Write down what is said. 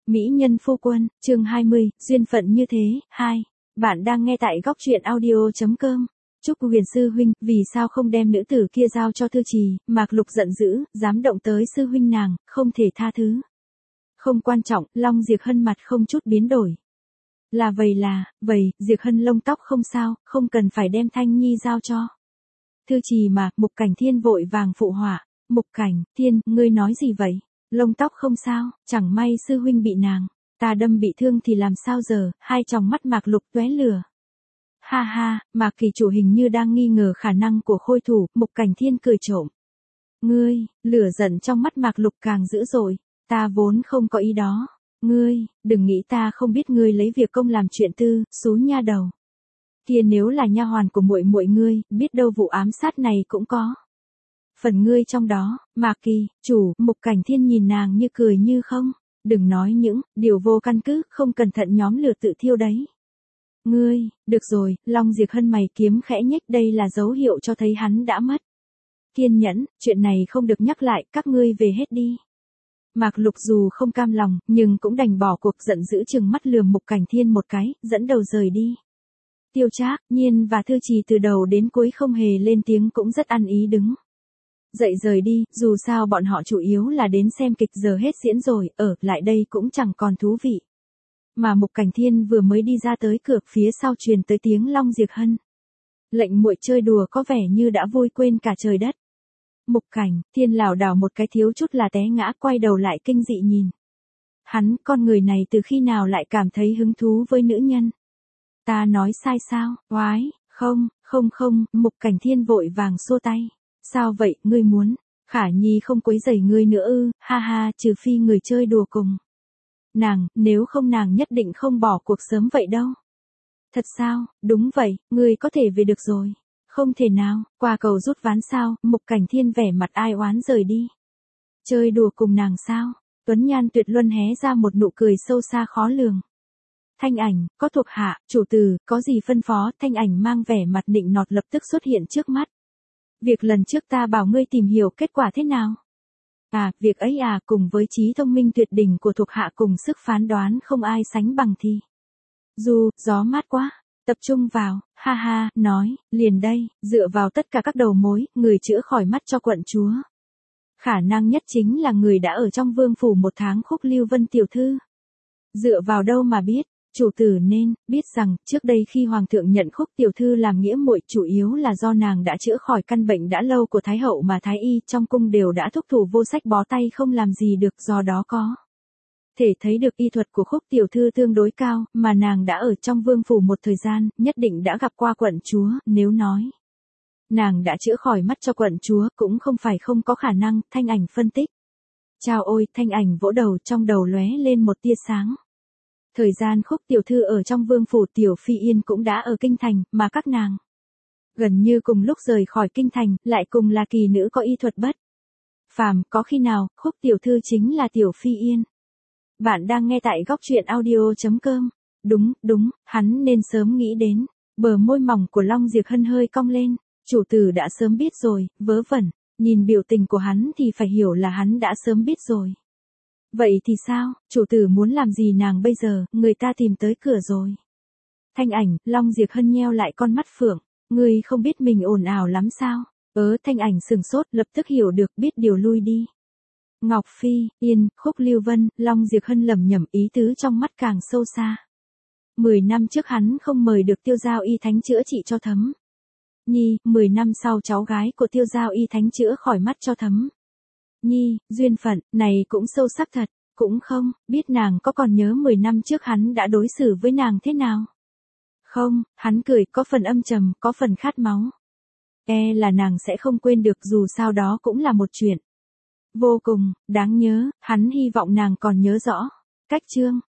Mỹ nhân phu quân, chương 20, duyên phận như thế, 2. Bạn đang nghe tại góc truyện audio.com. Chúc Huyền sư huynh, vì sao không đem nữ tử kia giao cho Thư Trì, Mạc Lục giận dữ, dám động tới sư huynh nàng, không thể tha thứ. Không quan trọng, Long Diệp Hân mặt không chút biến đổi. Là vậy, Diệp Hân lông tóc không sao, không cần phải đem Thanh Nhi giao cho Thư Trì mà, Mục Cảnh Thiên vội vàng phụ họa. Mục Cảnh Thiên, ngươi nói gì vậy? Lông tóc không sao, chẳng may sư huynh bị nàng ta đâm bị thương thì làm sao giờ? Hai tròng mắt Mạc Lục tóe lửa. Ha ha, Mạc Kỳ chủ hình như đang nghi ngờ khả năng của khôi thủ. Mục Cảnh Thiên cười trộm. Ngươi, lửa giận trong mắt Mạc Lục càng dữ dội. Ta vốn không có ý đó. Ngươi, đừng nghĩ ta không biết ngươi lấy việc công làm chuyện tư, xú nha đầu. Kia nếu là nha hoàn của muội muội ngươi, biết đâu vụ ám sát này cũng có phần ngươi trong đó. Mạc Kỳ chủ. Mục Cảnh Thiên nhìn nàng như cười như không. Đừng nói những điều vô căn cứ, không cẩn thận nhóm lửa tự thiêu đấy. Ngươi, được rồi. Long Diệp Hân mày kiếm khẽ nhếch, đây là dấu hiệu cho thấy hắn đã mất kiên nhẫn. Chuyện này không được nhắc lại, các ngươi về hết đi. Mạc Lục dù không cam lòng, nhưng cũng đành bỏ cuộc, giận dữ chừng mắt lườm Mục Cảnh Thiên một cái, dẫn đầu rời đi. Tiêu Trác, Nhiên và Thư Trì từ đầu đến cuối không hề lên tiếng, cũng rất ăn ý đứng dậy rời đi. Dù sao bọn họ chủ yếu là đến xem kịch, giờ hết diễn rồi, ở lại đây cũng chẳng còn thú vị. Mà Mục Cảnh Thiên vừa mới đi ra tới cửa, phía sau truyền tới tiếng Long Diệp Hân. Lệnh muội chơi đùa có vẻ như đã vui quên cả trời đất. Mục Cảnh Thiên lảo đảo một cái thiếu chút là té ngã, quay đầu lại kinh dị nhìn. Hắn, con người này từ khi nào lại cảm thấy hứng thú với nữ nhân? Ta nói sai sao? Oái, không, Mục Cảnh Thiên vội vàng xua tay. Sao vậy, ngươi muốn? Khả Nhi không quấy rầy ngươi nữa ư? Ha ha, trừ phi người chơi đùa cùng nàng, nếu không nàng nhất định không bỏ cuộc sớm vậy đâu. Thật sao? Đúng vậy, ngươi có thể về được rồi. Không thể nào, qua cầu rút ván sao? Mục Cảnh Thiên vẻ mặt ai oán rời đi. Chơi đùa cùng nàng sao? Tuấn Nhan Tuyệt Luân hé ra một nụ cười sâu xa khó lường. Thanh Ảnh, có thuộc hạ, chủ tử, có gì phân phó? Thanh Ảnh mang vẻ mặt nịnh nọt lập tức xuất hiện trước mắt. Việc lần trước ta bảo ngươi tìm hiểu kết quả thế nào? À, việc ấy à, cùng với trí thông minh tuyệt đỉnh của thuộc hạ cùng sức phán đoán không ai sánh bằng thì. Gió mát quá, tập trung vào, ha ha, nói, liền đây, dựa vào tất cả các đầu mối, người chữa khỏi mắt cho quận chúa. Khả năng nhất chính là người đã ở trong vương phủ một tháng. Khúc Lưu Vân tiểu thư. Dựa vào đâu mà biết? Chủ tử nên biết rằng, trước đây khi hoàng thượng nhận Khúc tiểu thư làm nghĩa muội, chủ yếu là do nàng đã chữa khỏi căn bệnh đã lâu của thái hậu, mà thái y trong cung đều đã thúc thủ vô sách bó tay không làm gì được, do đó có thể thấy được y thuật của Khúc tiểu thư tương đối cao, mà nàng đã ở trong vương phủ một thời gian, nhất định đã gặp qua quận chúa. Nếu nói nàng đã chữa khỏi mắt cho quận chúa, cũng không phải không có khả năng. Thanh Ảnh phân tích. Chao ôi, Thanh Ảnh vỗ đầu, trong đầu lóe lên một tia sáng. Thời gian Khúc tiểu thư ở trong vương phủ, Tiểu Phi Yên cũng đã ở kinh thành, mà các nàng gần như cùng lúc rời khỏi kinh thành, lại cùng là kỳ nữ có y thuật bất phàm. Có khi nào Khúc tiểu thư chính là Tiểu Phi Yên? Bạn đang nghe tại góc truyện audio.com. Đúng, hắn nên sớm nghĩ đến. Bờ môi mỏng của Long Diệp Hân hơi cong lên. Chủ tử đã sớm biết rồi, vớ vẩn. Nhìn biểu tình của hắn thì phải hiểu là hắn đã sớm biết rồi. Vậy thì sao, chủ tử muốn làm gì nàng bây giờ? Người ta tìm tới cửa rồi. Thanh Ảnh, Long Diệp Hân nheo lại con mắt phượng. Ngươi không biết mình ồn ào lắm sao? Thanh Ảnh sừng sốt, lập tức hiểu được, biết điều lui đi. Ngọc Phi Yên, Khúc Lưu Vân, Long Diệp Hân lẩm nhẩm, ý tứ trong mắt càng sâu xa. 10 năm trước hắn không mời được Tiêu Giao y thánh chữa trị cho Thấm Nhi, 10 năm sau cháu gái của Tiêu Giao y thánh chữa khỏi mắt cho Thấm Nhi. Duyên phận này cũng sâu sắc thật. Cũng không biết nàng có còn nhớ 10 năm trước hắn đã đối xử với nàng thế nào. Không, hắn cười, có phần âm trầm, có phần khát máu. Là nàng sẽ không quên được, dù sao đó cũng là một chuyện vô cùng đáng nhớ. Hắn hy vọng nàng còn nhớ rõ. Cách chương